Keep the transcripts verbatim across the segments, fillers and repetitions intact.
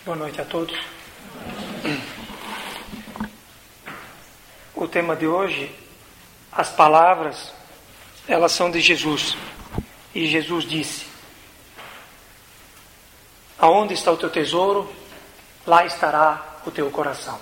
Boa noite a todos. O tema de hoje, as palavras, elas são de Jesus. E Jesus disse: aonde está o teu tesouro, lá estará o teu coração.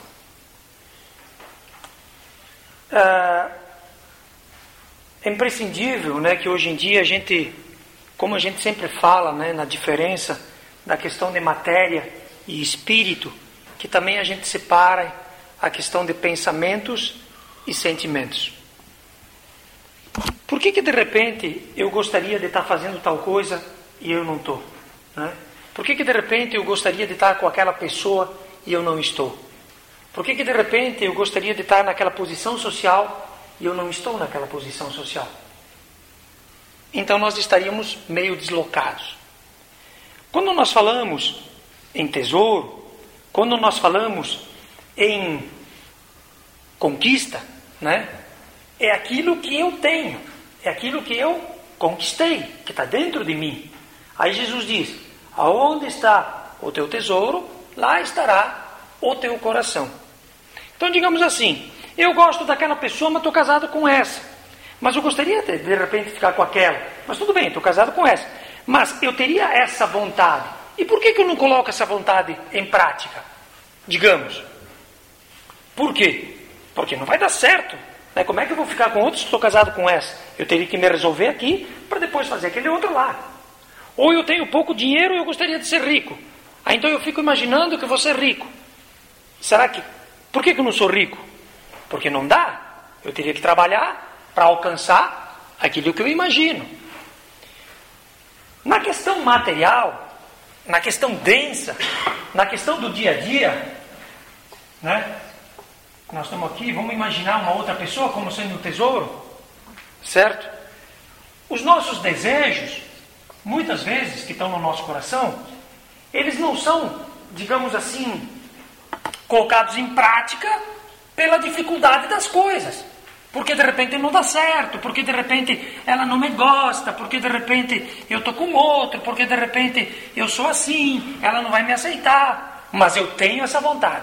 É, é imprescindível, né, que hoje em dia a gente, como a gente sempre fala, né, na diferença da questão de matéria e espírito, que também a gente separa a questão de pensamentos e sentimentos. Por que que de repente eu gostaria de estar fazendo tal coisa e eu não estou? Né? Por que que de repente eu gostaria de estar com aquela pessoa e eu não estou? Por que que de repente eu gostaria de estar naquela posição social e eu não estou naquela posição social? Então nós estaríamos meio deslocados. Quando nós falamos em tesouro, quando nós falamos em conquista, né, é aquilo que eu tenho, é aquilo que eu conquistei, que está dentro de mim. Aí Jesus diz: aonde está o teu tesouro, lá estará o teu coração. Então digamos assim, eu gosto daquela pessoa, mas estou casado com essa. Mas eu gostaria de, de repente ficar com aquela. Mas tudo bem, estou casado com essa. Mas eu teria essa vontade. E por que que eu não coloco essa vontade em prática? Digamos. Por quê? Porque não vai dar certo. Né? Como é que eu vou ficar com outros se estou casado com essa? Eu teria que me resolver aqui para depois fazer aquele outro lá. Ou eu tenho pouco dinheiro e eu gostaria de ser rico. Aí então eu fico imaginando que eu vou ser rico. Será que... Por que que eu não sou rico? Porque não dá. Eu teria que trabalhar para alcançar aquilo que eu imagino. Na questão material, na questão densa, na questão do dia a dia, né? Nós estamos aqui, vamos imaginar uma outra pessoa como sendo um tesouro, certo? Os nossos desejos, muitas vezes, que estão no nosso coração, eles não são, digamos assim, colocados em prática pela dificuldade das coisas. Porque de repente não dá certo, porque de repente ela não me gosta, porque de repente eu estou com outro, porque de repente eu sou assim, ela não vai me aceitar. Mas eu tenho essa vontade.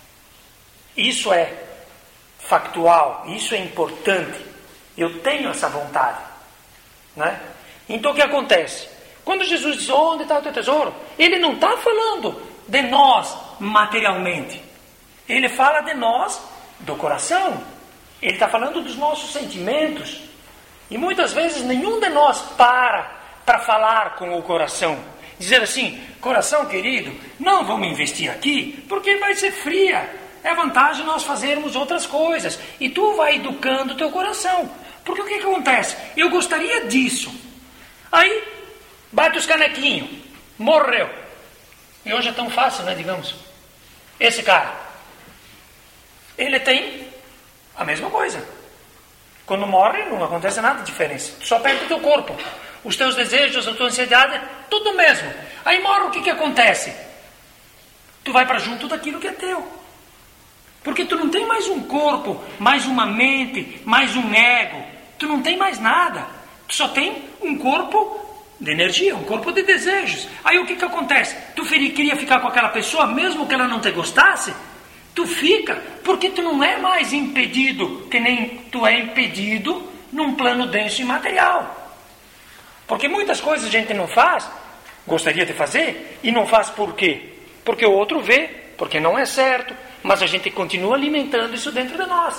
Isso é factual, isso é importante. Eu tenho essa vontade. Né? Então o que acontece? Quando Jesus diz, onde está o teu tesouro? Ele não está falando de nós materialmente. Ele fala de nós do coração. Ele está falando dos nossos sentimentos. E muitas vezes nenhum de nós para para falar com o coração. Dizer assim, coração querido, não vamos investir aqui, porque vai ser fria. É vantagem nós fazermos outras coisas. E tu vai educando o teu coração. Porque o que, que acontece? Eu gostaria disso. Aí, bate os canequinhos. Morreu. E hoje é tão fácil, né, digamos. Esse cara, ele tem... a mesma coisa. Quando morre, não acontece nada de diferença. Tu só perde o teu corpo. Os teus desejos, a tua ansiedade, tudo mesmo. Aí morre, o que que acontece? Tu vai para junto daquilo que é teu. Porque tu não tem mais um corpo, mais uma mente, mais um ego. Tu não tem mais nada. Tu só tem um corpo de energia, um corpo de desejos. Aí o que que acontece? Tu queria ficar com aquela pessoa, mesmo que ela não te gostasse? Tu fica, porque tu não é mais impedido, que nem tu é impedido num plano denso e material. Porque muitas coisas a gente não faz, gostaria de fazer, e não faz por quê? Porque o outro vê, porque não é certo, mas a gente continua alimentando isso dentro de nós.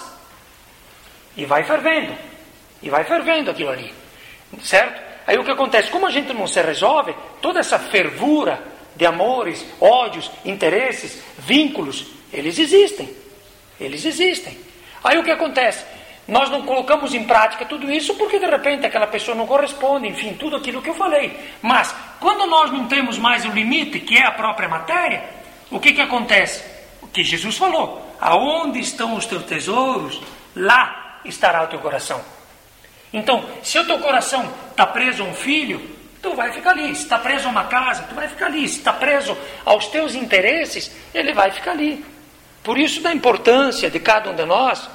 E vai fervendo, e vai fervendo aquilo ali, certo? Aí o que acontece? Como a gente não se resolve, toda essa fervura de amores, ódios, interesses, vínculos, eles existem, eles existem. Aí o que acontece? Nós não colocamos em prática tudo isso porque de repente aquela pessoa não corresponde, enfim, tudo aquilo que eu falei. Mas quando nós não temos mais o limite, que é a própria matéria, o que que acontece? O que Jesus falou: aonde estão os teus tesouros, lá estará o teu coração. Então, se o teu coração está preso a um filho, tu vai ficar ali. Se está preso a uma casa, tu vai ficar ali. Se está preso aos teus interesses, ele vai ficar ali. Por isso da importância de cada um de nós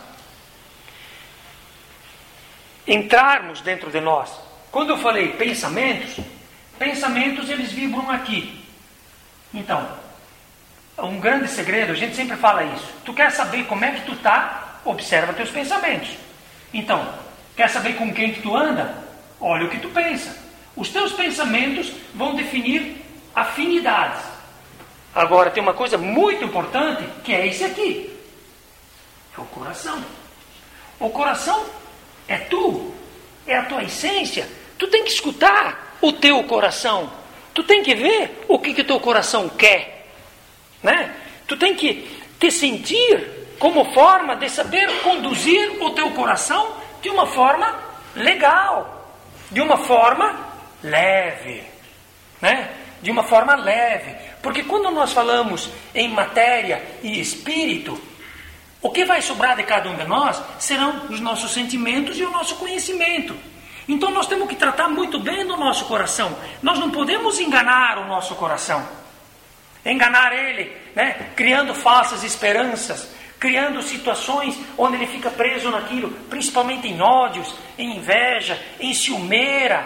entrarmos dentro de nós. Quando eu falei pensamentos, pensamentos eles vibram aqui. Então, um grande segredo, a gente sempre fala isso. Tu quer saber como é que tu tá? Observa teus pensamentos. Então, quer saber com quem que tu anda? Olha o que tu pensa. Os teus pensamentos vão definir afinidades. Agora, tem uma coisa muito importante, que é esse aqui. É o coração. O coração é tu. É a tua essência. Tu tem que escutar o teu coração. Tu tem que ver o que que teu coração quer. Né? Tu tem que te sentir como forma de saber conduzir o teu coração de uma forma legal. De uma forma leve. Né? De uma forma leve. Porque quando nós falamos em matéria e espírito, o que vai sobrar de cada um de nós serão os nossos sentimentos e o nosso conhecimento. Então nós temos que tratar muito bem do nosso coração. Nós não podemos enganar o nosso coração. Enganar ele, né? Criando falsas esperanças, criando situações onde ele fica preso naquilo, principalmente em ódios, em inveja, em ciumeira.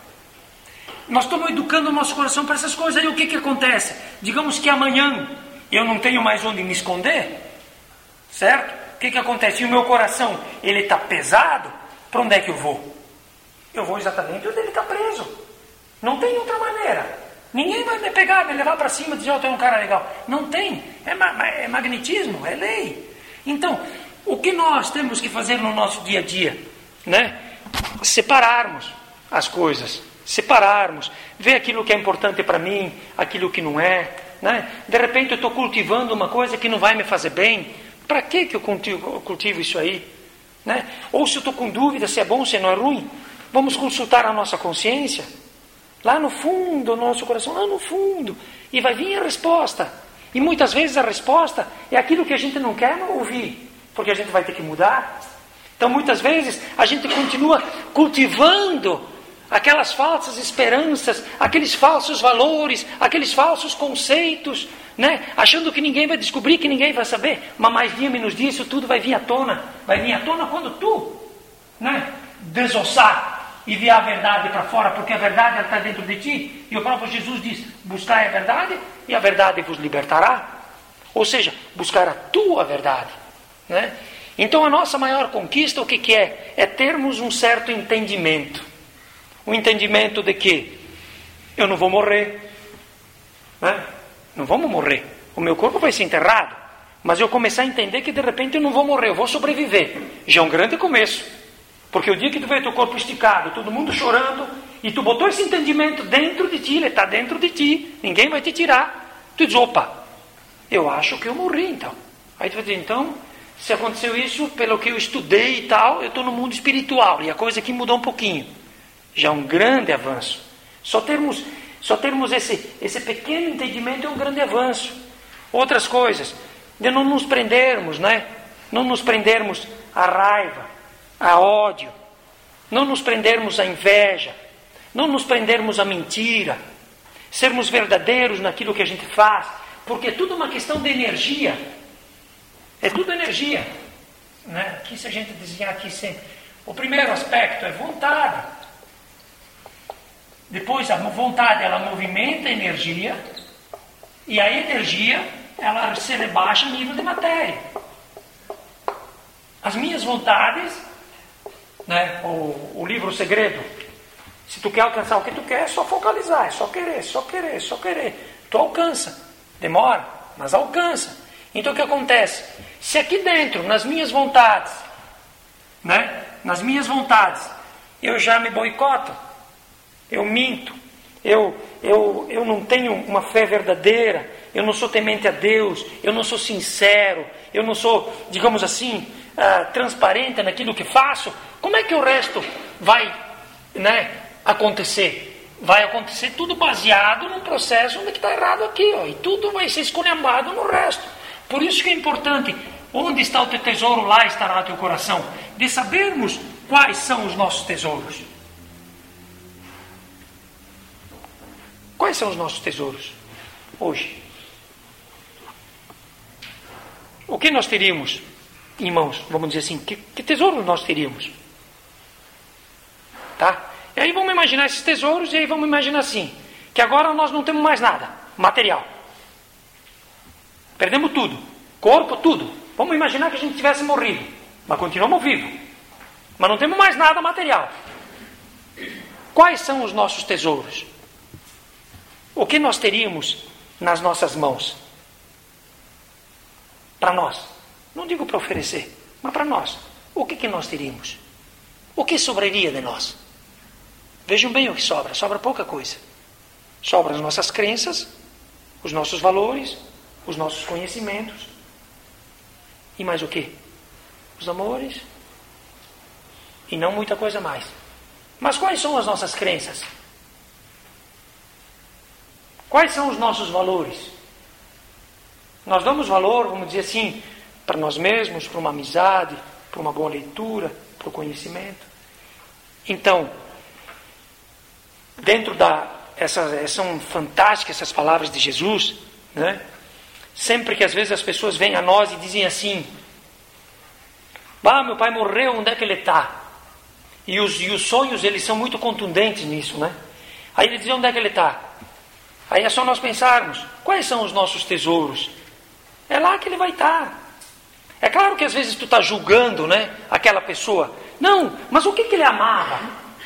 Nós estamos educando o nosso coração para essas coisas. Aí o que que acontece? Digamos que amanhã eu não tenho mais onde me esconder, certo? O que que acontece? E o meu coração, ele está pesado, para onde é que eu vou? Eu vou exatamente onde ele está preso. Não tem outra maneira. Ninguém vai me pegar, me levar para cima e dizer, oh, tu é um cara legal. Não tem. É, ma- é magnetismo, é lei. Então, o que nós temos que fazer no nosso dia a dia? Né? Separarmos as coisas. Separarmos. Ver aquilo que é importante para mim, aquilo que não é. Né? De repente eu estou cultivando uma coisa que não vai me fazer bem. Para que que eu cultivo, eu cultivo isso aí? Né? Ou se eu estou com dúvida se é bom, se não é ruim, vamos consultar a nossa consciência. Lá no fundo, o nosso coração, lá no fundo. E vai vir a resposta. E muitas vezes a resposta é aquilo que a gente não quer ouvir. Porque a gente vai ter que mudar. Então muitas vezes a gente continua cultivando aquelas falsas esperanças, aqueles falsos valores, aqueles falsos conceitos, né? Achando que ninguém vai descobrir, que ninguém vai saber. Mas mais dia, menos dia, isso tudo vai vir à tona. Vai vir à tona quando tu, né, desossar e ver a verdade para fora, porque a verdade está dentro de ti. E o próprio Jesus diz, buscai a verdade e a verdade vos libertará. Ou seja, buscar a tua verdade. Né? Então a nossa maior conquista, o que, que é? É termos um certo entendimento. Um entendimento de que eu não vou morrer. Né? Não vamos morrer. O meu corpo vai ser enterrado. Mas eu começar a entender que de repente eu não vou morrer, eu vou sobreviver. Já é um grande começo. Porque o dia que tu vê teu corpo esticado, todo mundo chorando, e tu botou esse entendimento dentro de ti, ele está dentro de ti, ninguém vai te tirar. Tu diz, opa, eu acho que eu morri então. Aí tu vai dizer, então, se aconteceu isso, pelo que eu estudei e tal, eu estou no mundo espiritual, e a coisa aqui mudou um pouquinho. Já é um grande avanço. Só termos, só termos esse, esse pequeno entendimento é um grande avanço. Outras coisas, de não nos prendermos, né? Não nos prendermos à raiva, a ódio, não nos prendermos à inveja, não nos prendermos à mentira, sermos verdadeiros naquilo que a gente faz, porque é tudo uma questão de energia, é tudo energia. Né? Aqui, se a gente desenhar aqui sempre, o primeiro aspecto é vontade, depois a vontade ela movimenta a energia, e a energia ela se rebaixa a nível de matéria. As minhas vontades, né? O, o livro O Segredo, se tu quer alcançar o que tu quer, é só focalizar, é só querer, só querer, só querer. Tu alcança, demora, mas alcança. Então o que acontece? Se aqui dentro, nas minhas vontades, né? Nas minhas vontades, eu já me boicoto, eu minto, eu, eu, eu não tenho uma fé verdadeira, eu não sou temente a Deus, eu não sou sincero, eu não sou, digamos assim, uh, transparente naquilo que faço, como é que o resto vai, né, acontecer? Vai acontecer tudo baseado num processo onde está errado aqui, ó, e tudo vai ser esculhambado no resto. Por isso que é importante, onde está o teu tesouro, lá estará o teu coração, de sabermos quais são os nossos tesouros. Quais são os nossos tesouros hoje? O que nós teríamos em mãos? Vamos dizer assim, que, que tesouros nós teríamos? Tá? E aí vamos imaginar esses tesouros, e aí vamos imaginar assim, que agora nós não temos mais nada material. Perdemos tudo. Corpo, tudo. Vamos imaginar que a gente tivesse morrido. Mas continuamos vivos. Mas não temos mais nada material. Quais são os nossos tesouros? O que nós teríamos nas nossas mãos? Para nós. Não digo para oferecer, mas para nós. O que, que nós teríamos? O que sobraria de nós? Vejam bem o que sobra. Sobra pouca coisa. Sobram as nossas crenças, os nossos valores, os nossos conhecimentos. E mais o quê? Os amores. E não muita coisa mais. Mas quais são as nossas crenças? Quais são os nossos valores? Nós damos valor, vamos dizer assim, para nós mesmos, para uma amizade, para uma boa leitura, para o conhecimento. Então, dentro da... Essas, são fantásticas essas palavras de Jesus, né? Sempre que às vezes as pessoas vêm a nós e dizem assim: ah, meu pai morreu, onde é que ele está? E os, e os sonhos, eles são muito contundentes nisso, né? Aí ele diz: onde é que ele está? Aí é só nós pensarmos, quais são os nossos tesouros? É lá que ele vai estar. É claro que às vezes tu está julgando, né, aquela pessoa. Não, mas o que, que ele amava?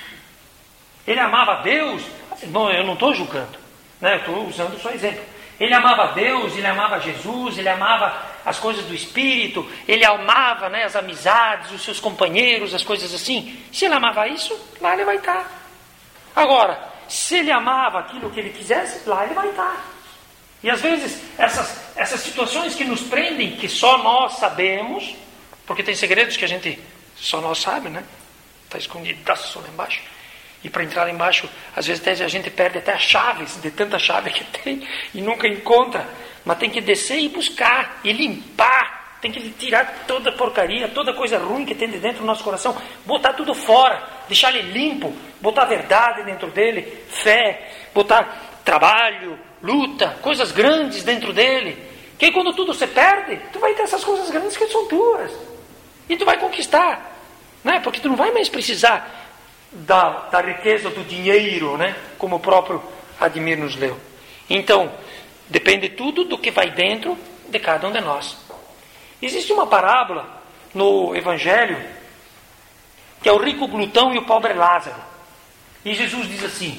Ele amava Deus? Não, eu não estou julgando, né? Eu estou usando só exemplo. Ele amava Deus, ele amava Jesus, ele amava as coisas do Espírito, ele amava, né, as amizades, os seus companheiros, as coisas assim. Se ele amava isso, lá ele vai estar. Agora, se ele amava aquilo que ele quisesse, lá ele vai estar. E às vezes, essas, essas situações que nos prendem, que só nós sabemos, porque tem segredos que a gente só nós sabe, né? Está escondidaço lá embaixo. E para entrar lá embaixo, às vezes até a gente perde até as chaves, de tanta chave que tem, e nunca encontra. Mas tem que descer e buscar, e limpar. Tem que tirar toda a porcaria, toda coisa ruim que tem de dentro do nosso coração. Botar tudo fora, deixar ele limpo. Botar a verdade dentro dele, fé. Botar trabalho, luta, coisas grandes dentro dele. Que aí quando tudo se perde, tu vai ter essas coisas grandes que são tuas. E tu vai conquistar. Né? Porque tu não vai mais precisar Da, da riqueza do dinheiro, né? Como o próprio Admir nos leu. Então, depende tudo do que vai dentro de cada um de nós. Existe uma parábola no Evangelho que é o rico glutão e o pobre Lázaro. E Jesus diz assim,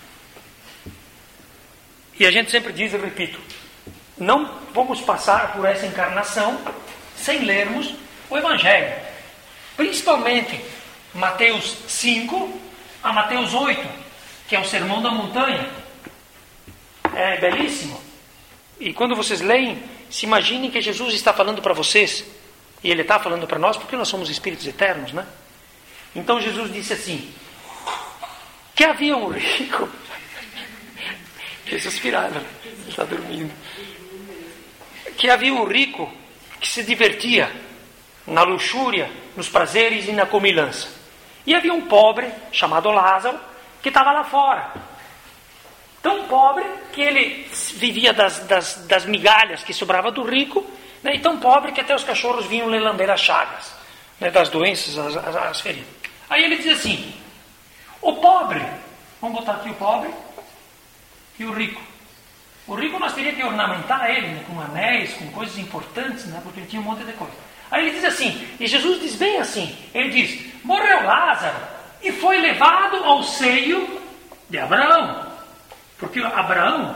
e a gente sempre diz, eu repito, não vamos passar por essa encarnação sem lermos o Evangelho, principalmente Mateus cinco a Mateus oito, que é o Sermão da Montanha. É belíssimo. E quando vocês leem, se imaginem que Jesus está falando para vocês, e Ele está falando para nós, porque nós somos espíritos eternos, né? Então Jesus disse assim, que havia um rico... Jesus pirava, ele está dormindo. Que havia um rico que se divertia na luxúria, nos prazeres e na comilança. E havia um pobre, chamado Lázaro, que estava lá fora. Tão pobre que ele vivia das, das, das migalhas que sobrava do rico, né? E tão pobre que até os cachorros vinham lhe lamber as chagas, né? Das doenças, as, as, as feridas. Aí ele diz assim, o pobre, vamos botar aqui o pobre e o rico. O rico nós teríamos que ornamentar ele, né? Com anéis, com coisas importantes, né? Porque ele tinha um monte de coisa. Aí ele diz assim, e Jesus diz bem assim, ele diz, morreu Lázaro e foi levado ao seio de Abraão. Porque Abraão,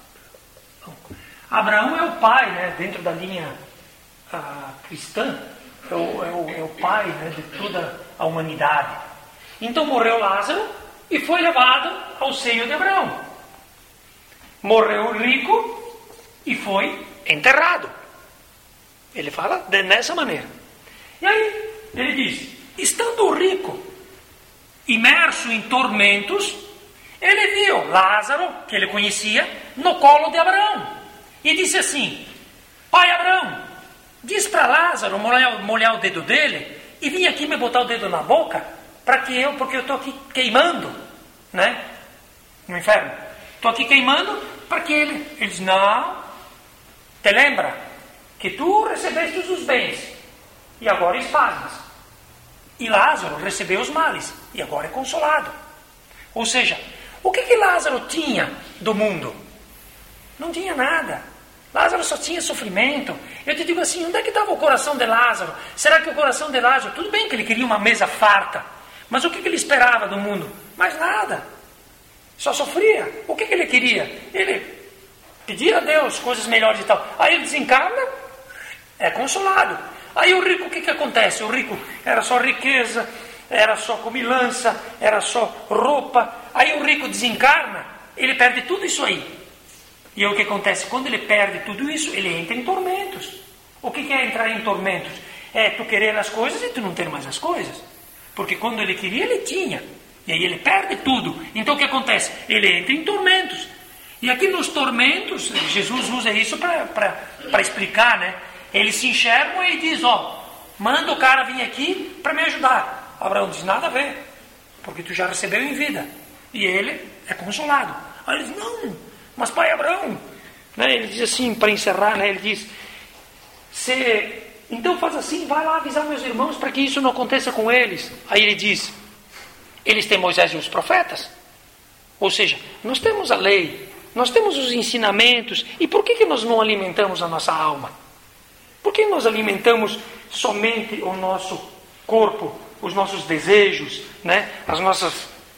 Abraão é o pai, né, dentro da linha ah, cristã, é o, é, o, é o pai, né, de toda a humanidade. Então morreu Lázaro e foi levado ao seio de Abraão. Morreu o rico e foi enterrado. Ele fala dessa maneira. E aí, ele diz, estando o rico imerso em tormentos, ele viu Lázaro, que ele conhecia, no colo de Abraão. E disse assim, pai Abraão, diz para Lázaro molhar, molhar o dedo dele e vir aqui me botar o dedo na boca, para que eu, porque eu estou aqui queimando, né? No inferno. Estou aqui queimando, para que ele... Ele diz, não, te lembra? Que tu recebeste os bens, e agora espasmas. E Lázaro recebeu os males, e agora é consolado. Ou seja, o que que Lázaro tinha do mundo? Não tinha nada. Lázaro só tinha sofrimento. Eu te digo assim, onde é que estava o coração de Lázaro? Será que o coração de Lázaro, tudo bem que ele queria uma mesa farta, mas o que, que ele esperava do mundo? Mais nada. Só sofria. O que, que ele queria? Ele pedia a Deus coisas melhores e tal. Aí ele desencarna, é consolado. Aí o rico, o que, que acontece? O rico era só riqueza, era só comilança, era só roupa. Aí o rico desencarna, ele perde tudo isso aí. E o que acontece? Quando ele perde tudo isso, ele entra em tormentos. O que é entrar em tormentos? É tu querer as coisas e tu não ter mais as coisas. Porque quando ele queria, ele tinha. E aí ele perde tudo. Então o que acontece? Ele entra em tormentos. E aqui nos tormentos, Jesus usa isso para explicar, né? Eles se enxergam e diz, ó, manda o cara vir aqui para me ajudar. Abraão diz, nada a ver, porque tu já recebeu em vida. E ele é consolado. Aí ele diz, não, mas pai Abraão, né? Ele diz assim, para encerrar, né? Ele diz, se, então faz assim, vai lá avisar meus irmãos para que isso não aconteça com eles. Aí ele diz, eles têm Moisés e os profetas. Ou seja, nós temos a lei, nós temos os ensinamentos, e por que, que nós não alimentamos a nossa alma? Por que nós alimentamos somente o nosso corpo, os nossos desejos, né? As nossas,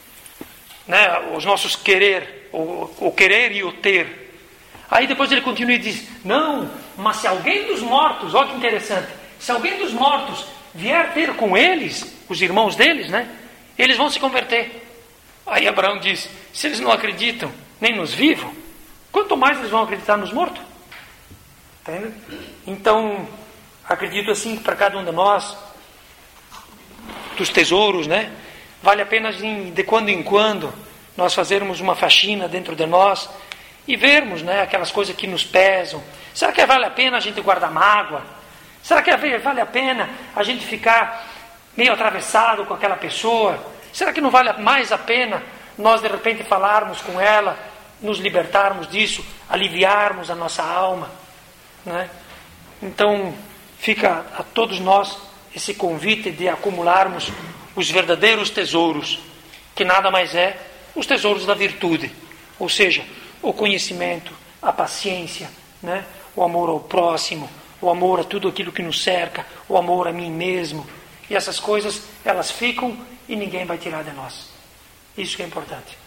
né? Os nossos querer, o, o querer e o ter? Aí depois ele continua e diz, não, mas se alguém dos mortos, olha que interessante, se alguém dos mortos vier ter com eles, os irmãos deles, né? Eles vão se converter. Aí Abraão diz, se eles não acreditam nem nos vivos, quanto mais eles vão acreditar nos mortos? Entende? Então, acredito assim que para cada um de nós, dos tesouros, né? Vale a pena de quando em quando nós fazermos uma faxina dentro de nós e vermos, né, aquelas coisas que nos pesam. Será que vale a pena a gente guardar mágoa? Será que vale a pena a gente ficar meio atravessado com aquela pessoa? Será que não vale mais a pena nós de repente falarmos com ela, nos libertarmos disso, aliviarmos a nossa alma, né? Então fica a todos nós esse convite de acumularmos os verdadeiros tesouros, que nada mais é os tesouros da virtude, ou seja, o conhecimento, a paciência, né? O amor ao próximo, o amor a tudo aquilo que nos cerca, o amor a mim mesmo. E essas coisas, elas ficam e ninguém vai tirar de nós. Isso que é importante.